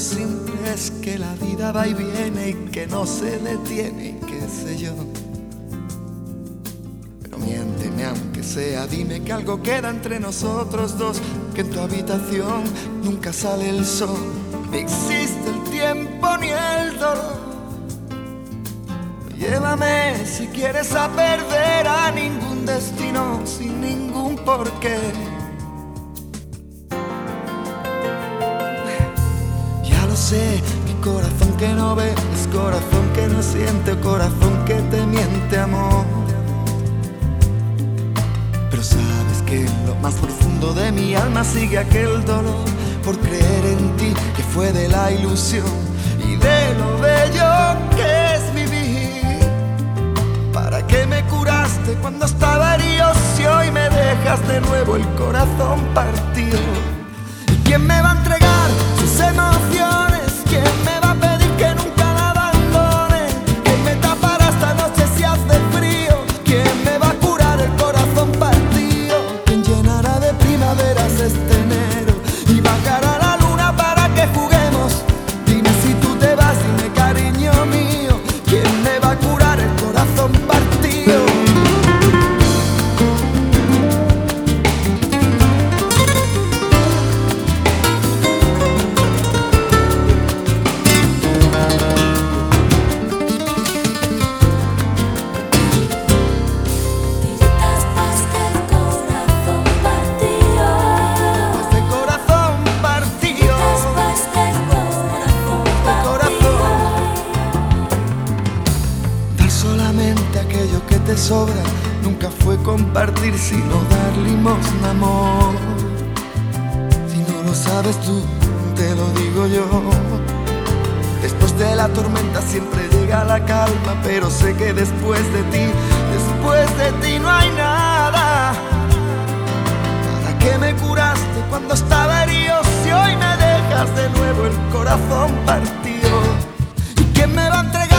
simple es que la vida va y viene y que no se detiene y qué sé yo. Pero miénteme aunque sea, dime que algo queda entre nosotros dos, que en tu habitación nunca sale el sol, ni existe el tiempo ni el dolor. Llévame si quieres a perder a ningún destino sin ningún porqué. Ya lo sé, mi corazón que no ve es corazón que no siente, corazón que te miente, amor. Pero sabes que en lo más profundo de mi alma sigue aquel dolor por creer en ti, que fue de la ilusión y de lo bello que es vivir. ¿Para qué me curaste cuando estaba herido si hoy me dejas de nuevo el corazón partido? ¿Y quién me va a entregar sus emociones? ¿Quién me va a pedir que nunca la abandone? ¿Quién me tapará esta noche si hace frío? ¿Quién me va a curar el corazón partido? ¿Quién llenará de primaveras este enero y bajará la luna para que juguemos? Dime si tú te vas, dime cariño mío, ¿quién me va a curar el corazón partido? Aquello que te sobra nunca fue compartir, sino dar limosna, amor. Si no lo sabes tú, te lo digo yo. Después de la tormenta siempre llega la calma, pero sé que después de ti no hay nada. ¿Para qué me curaste cuando estaba herido si hoy me dejas de nuevo el corazón partido? ¿Y quién me va a entregar